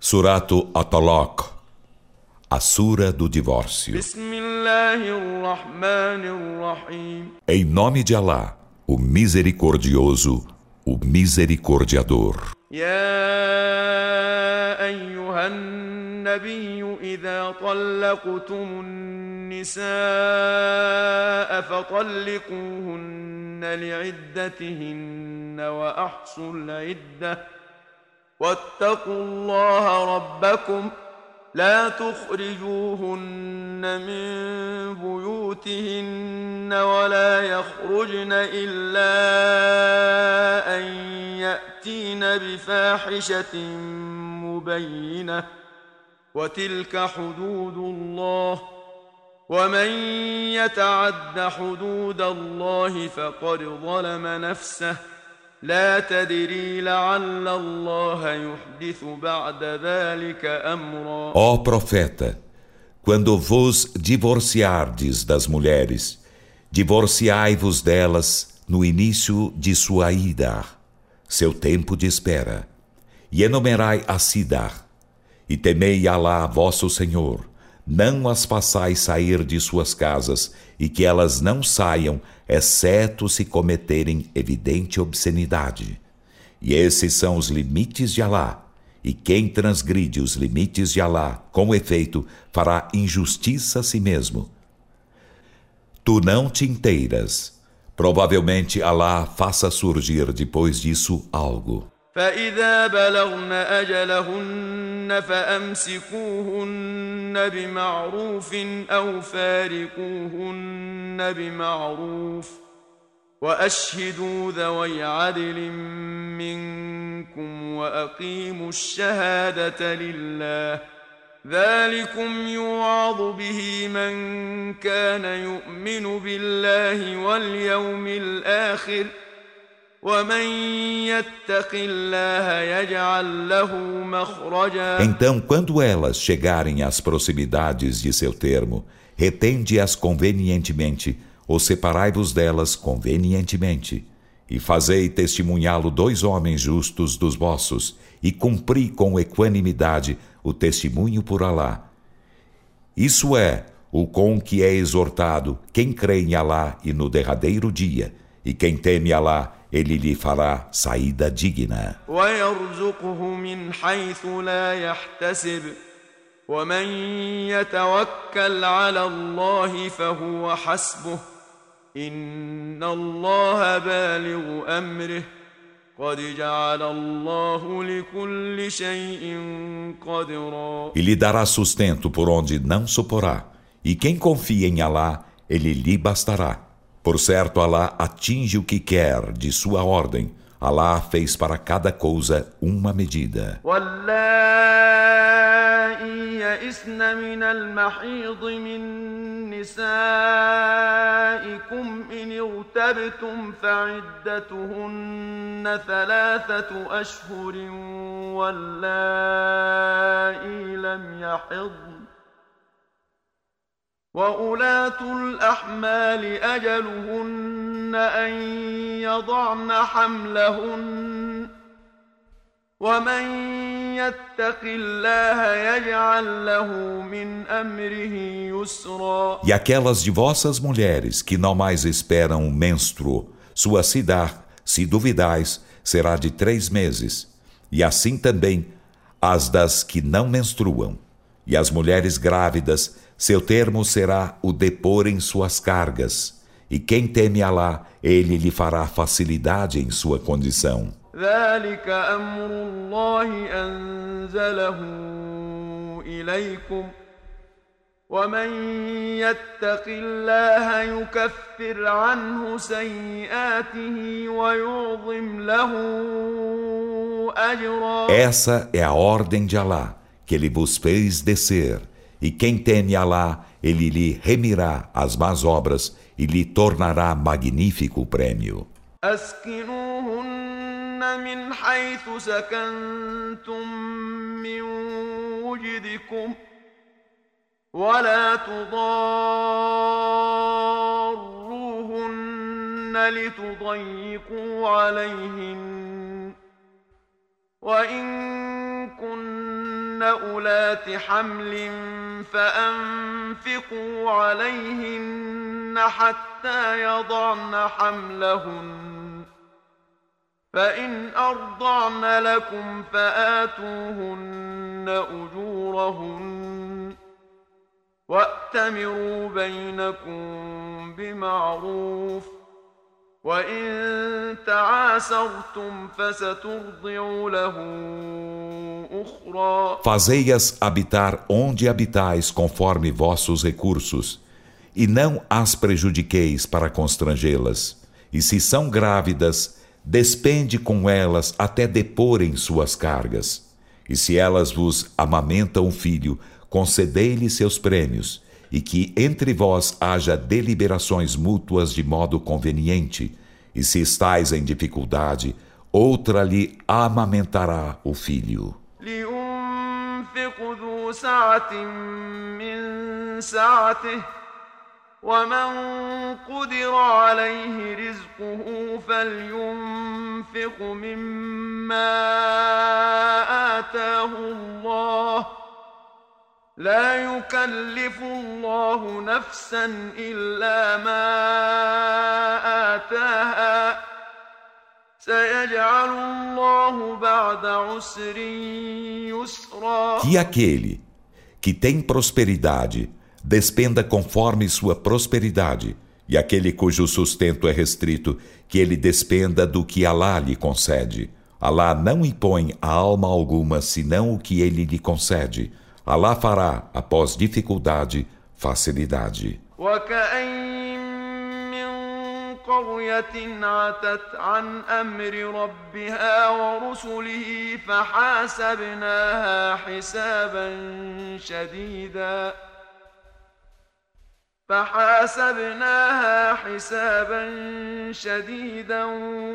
Suratu At-Talaq, a Sura do Divórcio. Em nome de Alá, o Misericordioso, o Misericordiador. أيها النبي إذا طلقتم النساء فطلقوهن لعدتهن وأحصوا العدة واتقوا الله ربكم لا تخرجوهن من بيوتهن ولا يخرجن إلا أن يأتين بفاحشة مبينة وتلك حدود الله ومن يتعد حدود الله فقد ظلم نفسه لا تدري لعل الله يحدث بعد ذلك أمرا. Ó profeta, quando vos divorciardes das mulheres, divorciai-vos delas no início de sua ida, seu tempo de espera, e enumerai a Sidar, e temei Alá, vosso Senhor, não as façais sair de suas casas, e que elas não saiam, exceto se cometerem evidente obscenidade. E esses são os limites de Alá, e quem transgride os limites de Alá, com efeito, fará injustiça a si mesmo. Tu não te inteiras. Provavelmente Alá faça surgir depois disso algo. فإذا بلغن أجلهن فأمسكوهن بمعروف أو فارقوهن بمعروف وأشهدوا ذوي عدل منكم وأقيموا الشهادة لله ذلكم يوعظ به من كان يؤمن بالله واليوم الآخر Então, quando elas chegarem às proximidades de seu termo, retende-as convenientemente, ou separai-vos delas convenientemente, e fazei testemunhá-lo 2 homens justos dos vossos, e cumpri com equanimidade o testemunho por Alá. Isso é o com que é exortado quem crê em Alá e no derradeiro dia, e quem teme Alá, ele lhe fará saída digna. E lhe dará sustento por onde não suporá. E quem confia em Alá, ele lhe bastará. Por certo, Alá atinge o que quer de sua ordem. Alá fez para cada coisa uma medida. واللائي يئسن من المحيض من نسائكم إن ارتبتم فعدتهن 3 أشهر واللائي لم يحضن وأولاة الأحمال أجلهن أن يضعن حملهن ومن يتق الله يجعل له من أمره يسرا. E aquelas de vossas mulheres que não mais esperam o menstruo, sua sidar, se duvidais, será de 3 meses. E assim também as das que não menstruam. E as mulheres grávidas, seu termo será o depor em suas cargas. E quem teme Alá, ele lhe fará facilidade em sua condição. ذلك أمر الله أنزله إليكم ومن يتق الله يكفر عنه سيئاته ويعظم له أجرا. Essa é a ordem de Alá, que ele vos fez descer. E quem teme Alá, ele lhe remirá as más obras e lhe tornará magnífico o prêmio. من حيث سكنتم من وجدكم ولا تضاروهن لتضيقوا عليهن وإن كن أولات حمل فأنفقوا عليهن حتى يضعن حملهن فإن أرضعن لكم فآتوهن أجورهن وأتمروا بينكم بمعروف وإن تعاسرتم فسترضع له أخرى. Fazei-as habitar onde habitais conforme vossos recursos, e não as prejudiqueis para constrangê-las. E se são grávidas, despende com elas até deporem suas cargas. E se elas vos amamentam um filho, concedei-lhe seus prêmios, e que entre vós haja deliberações mútuas de modo conveniente, e se estais em dificuldade, outra lhe amamentará o filho. لينفق ذو سعة من سعته ومن قدر عليه رزقه فلينفق مما آتاه الله لا يكلف الله نفسا إلا ما آتاها سيجعل الله بعد عسر يسرا. Que aquele que tem prosperidade despenda conforme sua prosperidade, e aquele cujo sustento é restrito, que ele despenda do que Alá lhe concede. Alá não impõe a alma alguma senão o que ele lhe concede. Alá fará, após dificuldade, facilidade. قرية عتت عن أمر ربها ورسله فحاسبناها حسابا شديدا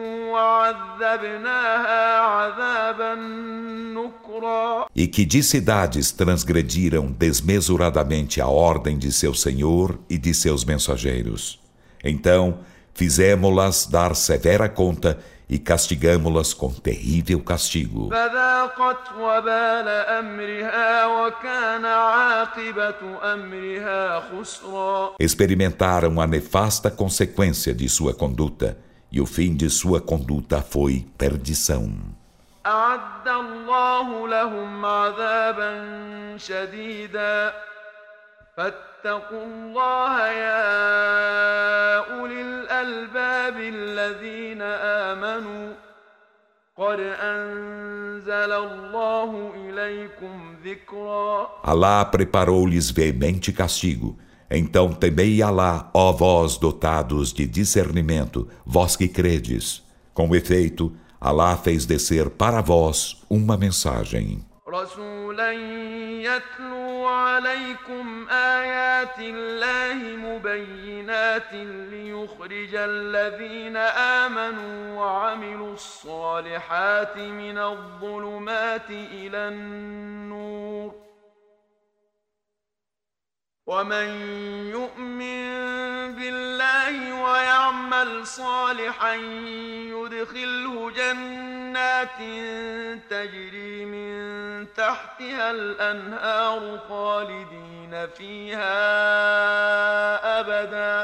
وعذبناها عذابا نكرا. E que de cidades transgrediram desmesuradamente a ordem de seu Senhor e de seus mensageiros. Então, fizemo-las dar severa conta e castigamo-las com terrível castigo. فذاقت وبال أمرها وكان عاقبة أمرها خسرا. Experimentaram a nefasta consequência de sua conduta, e o fim de sua conduta foi perdição. أعد الله لهم عذابا شديدا فاتقوا الله يا أولي الألباب الذين آمنوا قد أنزل الله إليكم ذكرا. Alá preparou-lhes veemente castigo. Então temei Alá, ó vós dotados de discernimento, vós que credes. Com efeito, Alá fez descer para vós uma mensagem. رسولا يتلو عليكم آيات الله مبينات ليخرج الذين آمنوا وعملوا الصالحات من الظلمات إلى النور ومن يؤمن بالله ويعمل صالحا يدخله جنات تجري من تحتها الأنهار خالدين فيها أبدا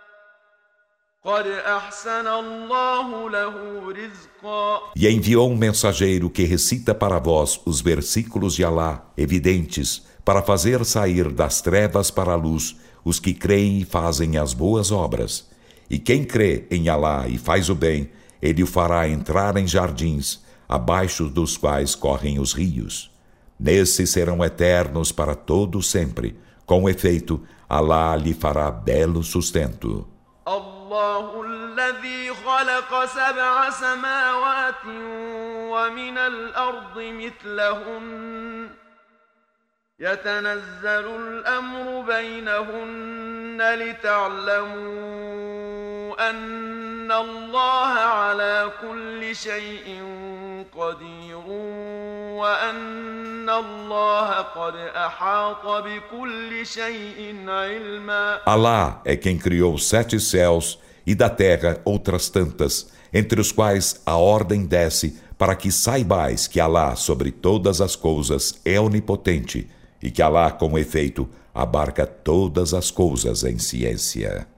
قد أحسن الله له رزقا. E enviou um mensageiro que recita para vós os versículos de Alá, evidentes, para fazer sair das trevas para a luz os que creem e fazem as boas obras. E quem crê em Alá e faz o bem, ele o fará entrar em jardins, abaixo dos quais correm os rios. Nesses serão eternos para todo sempre. Com efeito, Alá lhe fará belo sustento. الله الذي خلق 7 سماوات ومن الأرض مثلهن يتنزل الأمر بينهن لتعلموا أن الله على كل شيء قدير وأن الله قد أحاط بكل شيء علما. Alá é quem criou 7 céus e da terra outras tantas, entre os quais a ordem desce para que saibais que Alá sobre todas as coisas é onipotente e que Alá, com efeito, abarca todas as coisas em ciência.